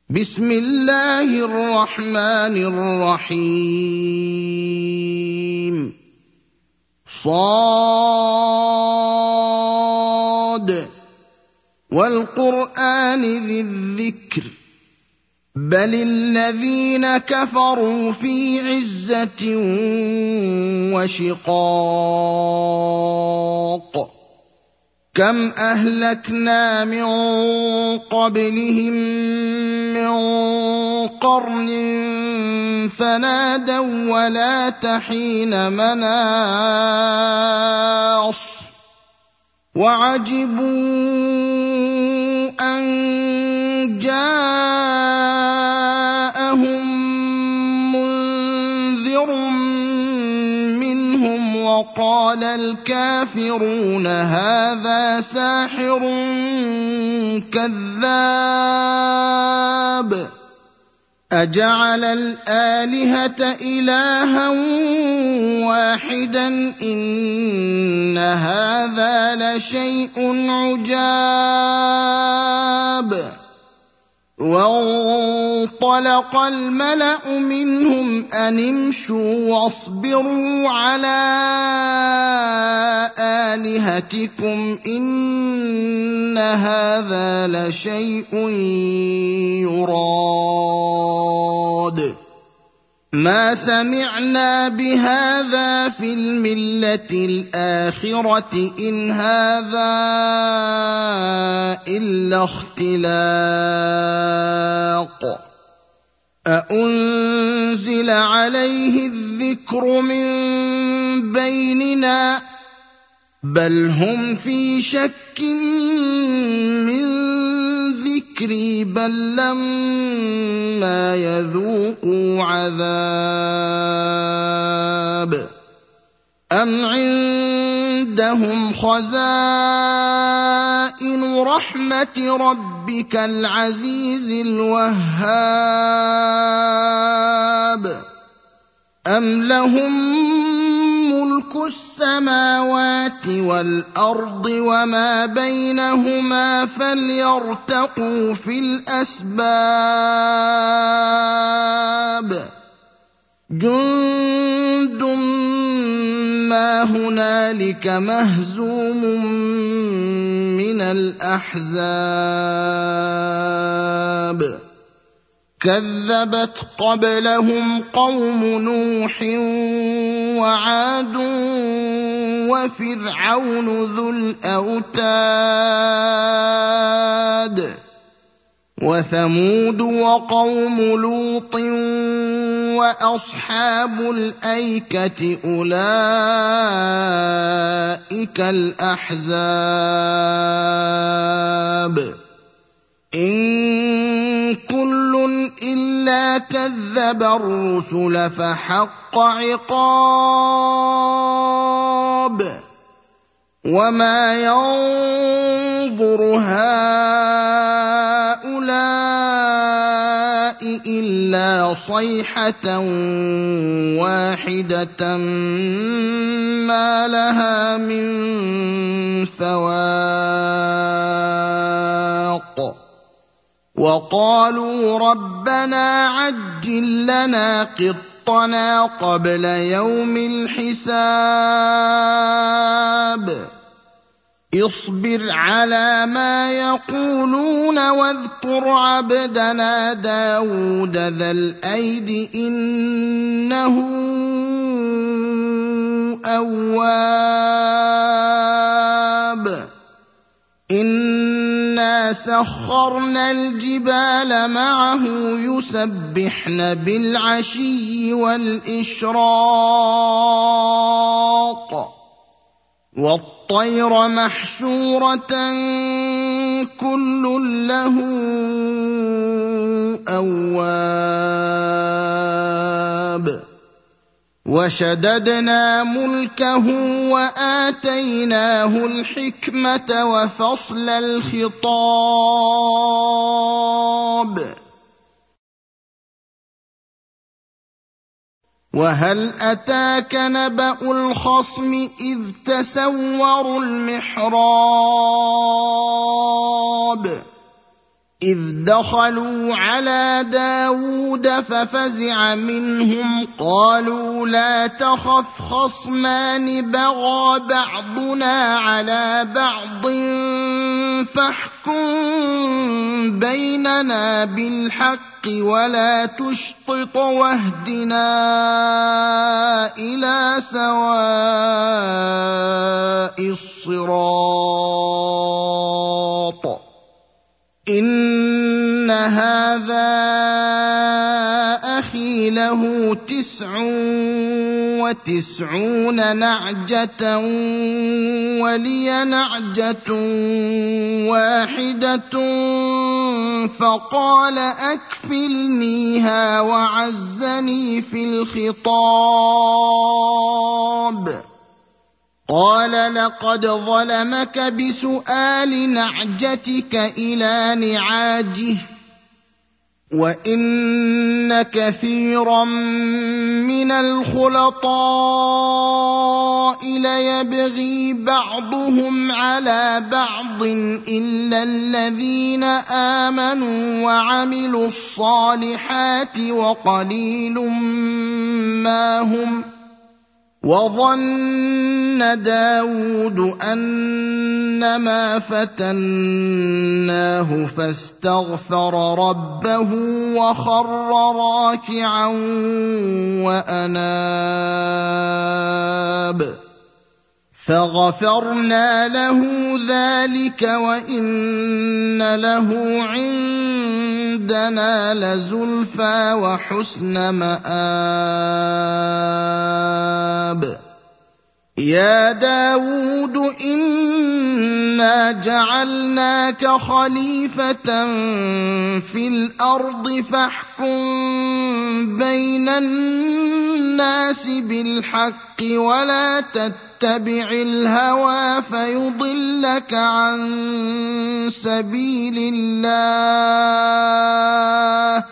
بسم الله الرحمن الرحيم صاد والقرآن ذي الذكر بل الذين كفروا في عزة وشقاق كم أهلكنا من قبلهم من قرن فنادوا ولا تحين مناص وعجبوا أن جاءهم منذر منهم وقال الكافرون هذا ساحر كذاب أجعل الآلهة إلها واحدا إن هذا لشيء عجاب وانطلق الملأ منهم أن امشوا واصبروا على آلهتكم إن هذا لشيء يراد ما سمعنا بهذا في الملة الآخرة إن هذا إلا اختلاق أأنزل عليه الذكر من بيننا بل هم في شك من ذكري بل لما يذوقوا عذاب أم عندهم خزائن رحمة ربك العزيز الوهاب أم لهم ملك السماوات والأرض وما بينهما فليرتقوا في الأسباب جند ما هنالك مهزوم من الأحزاب كذبت قبلهم قوم نوح وعاد وفرعون ذو الأوتاد وثمود وقوم لوط وأصحاب الأيكة أولئك الأحزاب إن كل إلا كذب الرسل فحق عقاب وما ينظر هؤلاء إلا صيحة واحدة ما لها من فواق وقالوا ربنا عجل لنا قطنا قبل يوم الحساب اصبر على ما يقولون واذكر عبدنا داود ذا الأيد إنه أواب إنا سخرنا الجبال معه يسبحن بالعشي والإشراق والطير محشورة كل له أواب وشددنا ملكه وآتيناه الحكمة وفصل الخطاب وهل أتاك نبأ الخصم إذ تسوروا المحراب إذ دخلوا على داود ففزع منهم قالوا لا تخف خصمان بغى بعضنا على بعض فاحكم بيننا بالحق ولا تشطط واهدنا إلى سواء الصراط إن هذا أخي له 99 نعجة ولي نعجة واحدة فقال أكفلنيها وعزني في الخطاب قال لقد ظلمك بسؤال نعجتك إلى نعاجه وإن كثيرا من الخلطاء ليبغي بعضهم على بعض إلا الذين آمنوا وعملوا الصالحات وقليل ما هم وظن داود أنما فتناه فاستغفر ربه وخر راكعا وأناب فغفرنا له ذلك وإن له عندنا لزلفى وحسن مآب يا داود إنا جعلناك خليفة في الأرض فاحكم بين الناس بالحق ولا تتبع الهوى فيضلك عن سبيل الله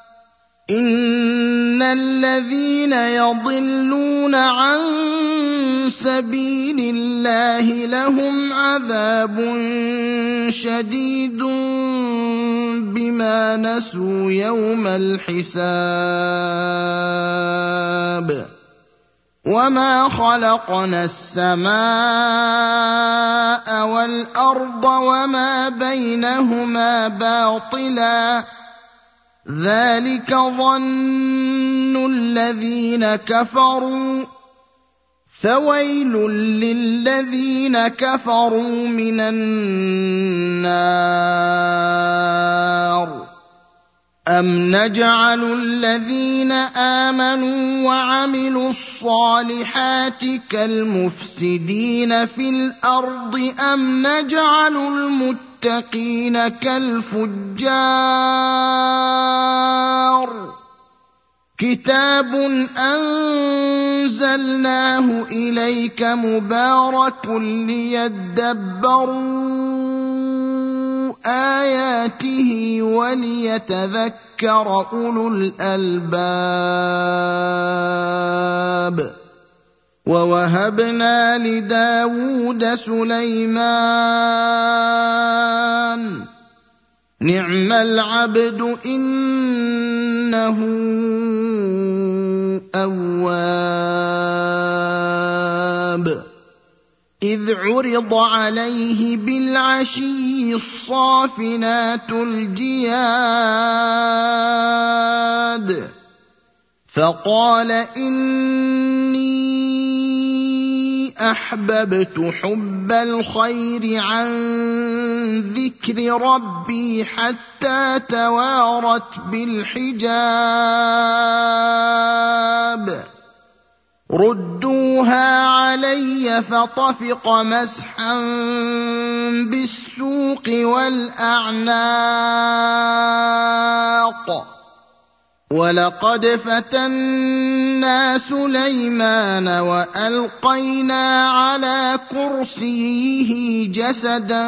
إن الذين يضلون عن سبيل الله لهم عذاب شديد بما نسوا يوم الحساب وما خلقنا السماء والأرض وما بينهما باطلا ذلك ظن الذين كفروا فويل للذين كفروا من النار أم نجعل الذين آمنوا وعملوا الصالحات كالمفسدين في الأرض أم نجعل المتقين كالفجار كتاب أنزلناه إليك مبارك ليدبروا آياته وليتذكر أولو الألباب ووهبنا لداود سليمان نعم العبد إنه أواب إذ عرض عليه بالعشي الصافنات الجياد فقال إني أحببت حب الخير عن ذكر ربي حتى توارت بالحجاب ردوها علي فطفق مسحا بالسوق والأعناق ولقد فتنا سليمان وألقينا على كرسيه جسدا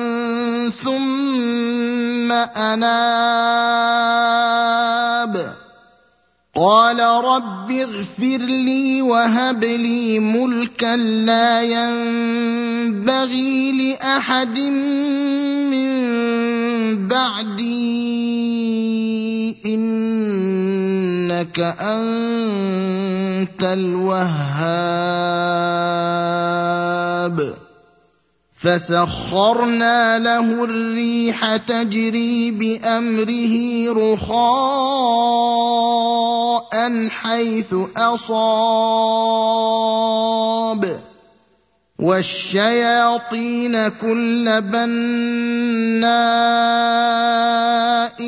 ثم أناب قال رب اغفر لي وهب لي ملكا لا ينبغي لأحد من بَعْدِي إِنَّكَ أَنتَ الْوَهَّابُ فَسَخَّرْنَا لَهُ الرِّيحَ تَجْرِي بِأَمْرِهِ رُخَاءً حَيْثُ أَصَابَ وَالشَّيَاطِينَ كُلَّ بَنَّاءٍ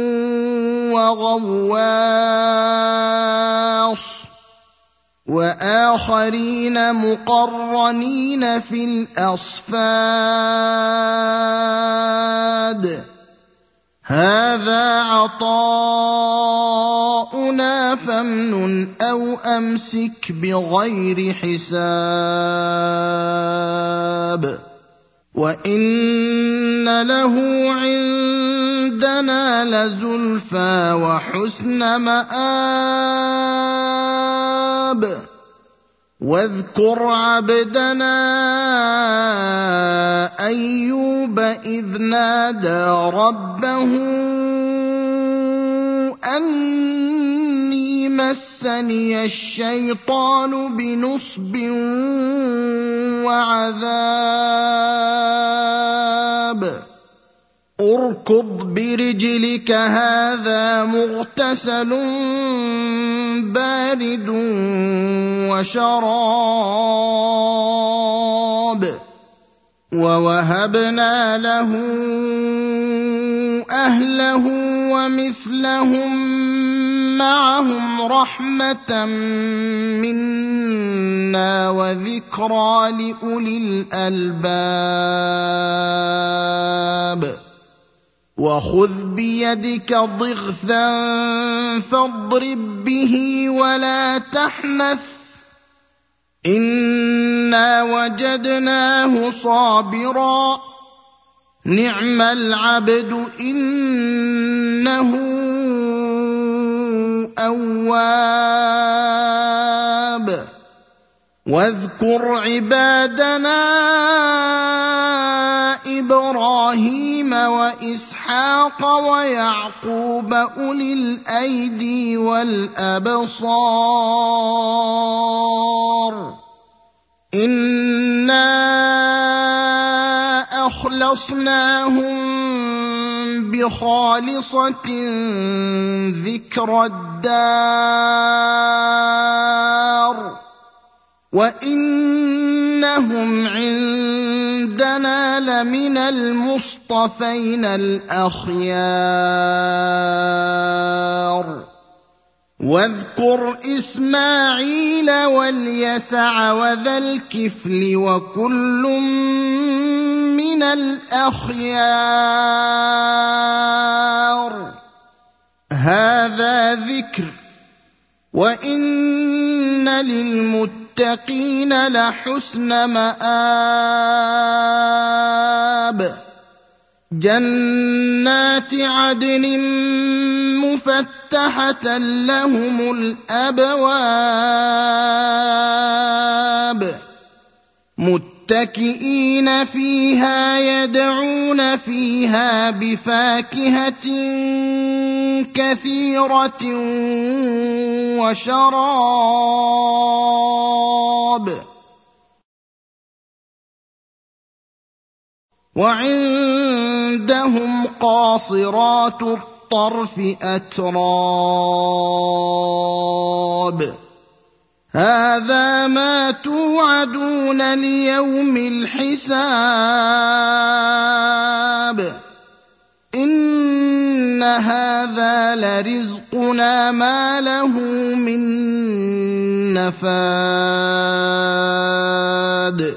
وَغَوَّاصٍ وَآخَرِينَ مُقَرَّنِينَ فِي الْأَصْفَادِ هَذَا عَطَاؤُنَا فَامْنُنْ أَوْ أَمْسِكْ بِغَيْرِ حِسَابٍ وَإِنَّ لَهُ عِندَنَا لَزُلْفَىٰ وَحُسْنَ مَآبٍ وَاذْكُرْ عَبْدَنَا أَيُّوبَ إِذْ نَادَىٰ رَبَّهُ أَنِّي مَسَّنِيَ الشَّيْطَانُ بِنُصْبٍ وَعَذَابٍ ارْكُضْ بِرِجْلِكَ هَٰذَا مُغْتَسَلٌ بَارِدٌ وَشَرَابٌ وَوَهَبْنَا لَهُ أَهْلَهُ وَمِثْلَهُم مَّعَهُمْ رَحْمَةً مِّنَّا وَذِكْرَىٰ لِأُولِي الْأَلْبَابِ وَخُذْ بِيَدِكَ ضِغْثًا فَاضْرِب بِّهِ وَلَا تَحْنَثْ إِنَّا وَجَدْنَاهُ صَابِرًا نِعْمَ الْعَبْدُ إِنَّهُ أَوَّابٌ وَاذْكُرْ عِبَادَنَا إِبْرَاهِيمَ وَإِسْحَاقَ وَيَعْقُوبَ أُولِي الْأَيْدِي وَالْأَبْصَارِ إِنَّا أَخْلَصْنَاهُم بِخَالِصَةٍ ذِكْرَى الدَّارِ وَإِنَّهُمْ عِندَنَا لَمِنَ الْمُصْطَفَيْنَ الْأَخْيَارِ وَاذْكُرْ إِسْمَاعِيلَ وَالْيَسَعَ وَذَا الْكِفْلِ وَكُلٌّ مِّنَ الْأَخْيَارِ هَذَا ذِكْرٌ وَإِنَّ لِلْمُتَّقِينَ لَحُسْنَ مَآبٍ جَنَّاتِ عَدْنٍ مُّفَتَّحَةً لَّهُمُ الْأَبْوَابُ مُتَّكِئِينَ فِيهَا يَدْعُونَ فِيهَا بِفَاكِهَةٍ كَثِيرَةٍ وَشَرَابٍ وَعِندَهُمْ قَاصِرَاتُ الطَّرْفِ أَتْرَابٌ هَذَا مَا تُوعَدُونَ لِيَوْمِ الْحِسَابِ إِنَّ هَذَا لَرِزْقُنَا مَا لَهُ مِن نَّفَادٍ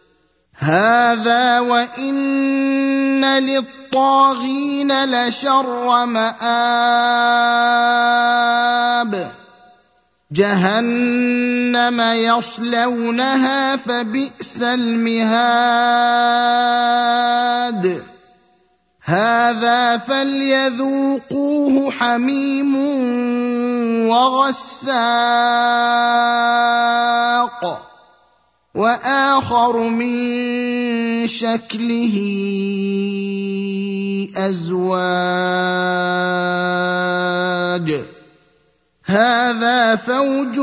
هَذَا وَإِنَّ لِلطَّاغِينَ لَشَرَّ مَآبٍ جَهَنَّمَ يَصْلَوْنَهَا فَبِئْسَ الْمِهَادُ هَذَا فَلْيَذُوقُوهُ حَمِيمٌ وَغَسَّاقٌ وآخر من شكله أزواج هذا فوج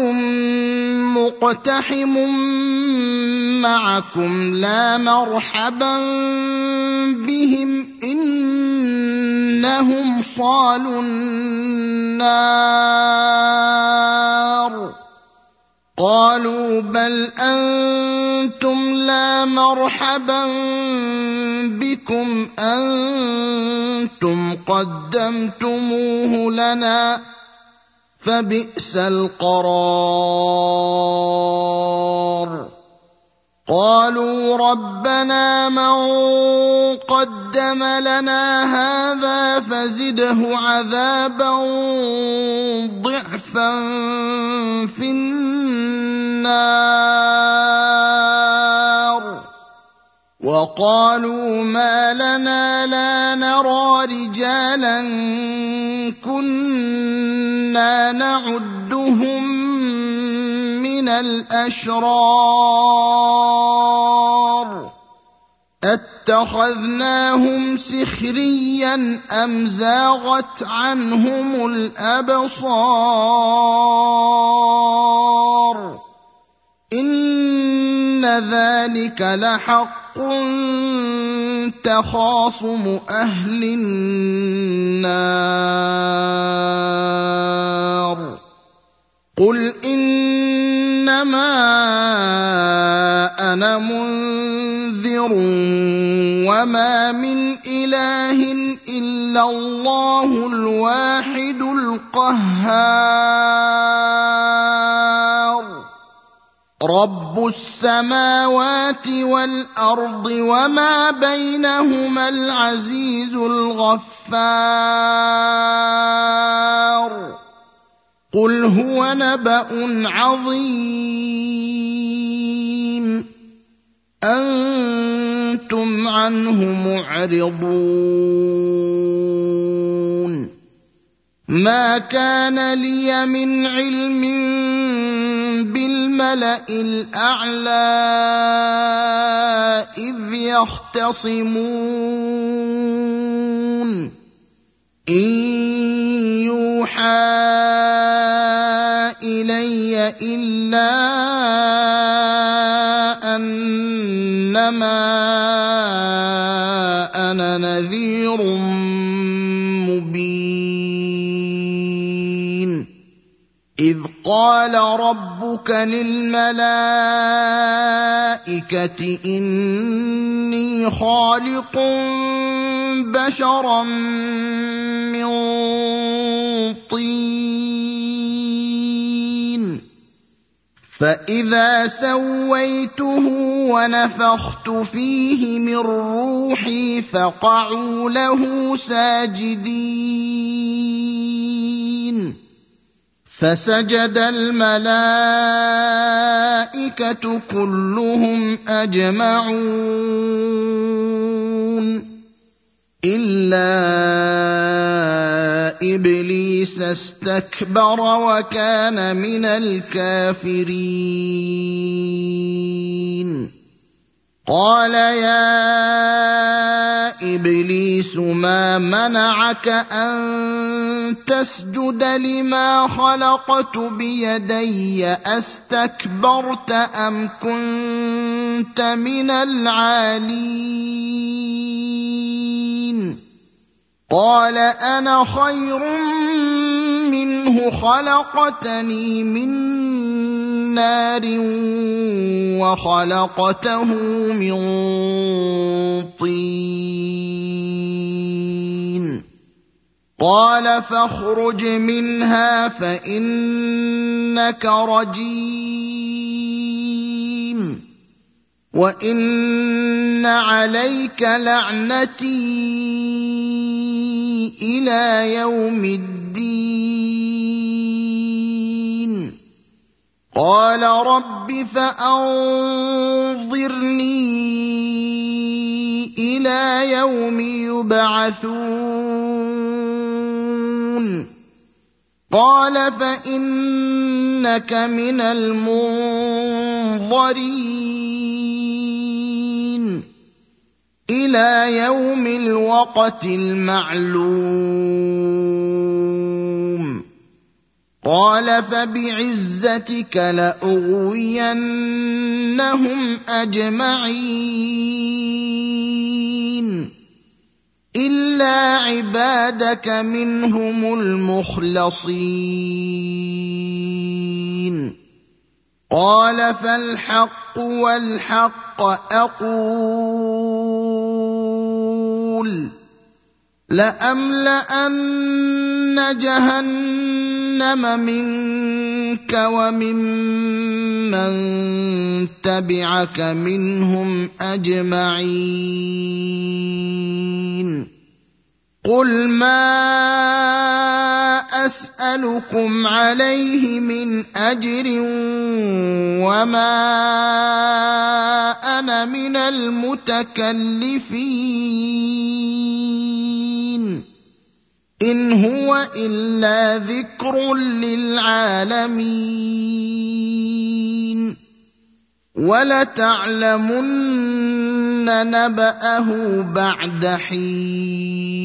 مقتحم معكم لا مرحبا بهم إنهم صالوا النار قالوا بل أنتم لا مرحبا بكم أنتم قدمتموه لنا فبئس القرار قالوا ربنا من قدم لنا هذا فزده عذابا ضعفا في النار وقالوا ما لنا لا نرى رجالا كنا نعدهم من الأشرار أتخذناهم سخريا أم زاغت عنهم الأبصار إن ذلك لحق تخاصم أهل النار قل إنما أنا منذر وما من إله إلا الله الواحد القهار رب السماوات والأرض وما بينهما العزيز الغفار قل هو نبأ عظيم أنتم عنه معرضون ما كان لي من علم بالملأ الأعلى إذ يختصمون إن يوحى إلي إلا أنما أنا نذير مبين إذ قال ربك للملائكة إني خالق بشرا من طين فإذا سويته ونفخت فيه من روحي فقعوا له ساجدين فسجد الملائكة كلهم أجمعون إلا إبليس استكبر وكان من الكافرين قال يا إبليس ما منعك أن تسجد لما خلقت بيدي أستكبرت أم كنت من العالين قال أنا خير منه خلقتني من نار وخلقته من طين قال فاخرج منها فإنك رجيم وإن عليك لعنتي إلى يوم الدين قال رب فأنظرني إلى يوم يبعثون قال فإنك من المنظرين منظرين إلى يوم الوقت المعلوم قال فبعزتك لأغوينهم أجمعين إلا عبادك منهم المخلصين قال فالحق والحق أقول لأملأن جهنم منك وممن تبعك منهم أجمعين قل ما أسألكم عليه من أجر وما أنا من المتكلفين إن هو إلا ذكر للعالمين ولتعلمن نبأه بعد حين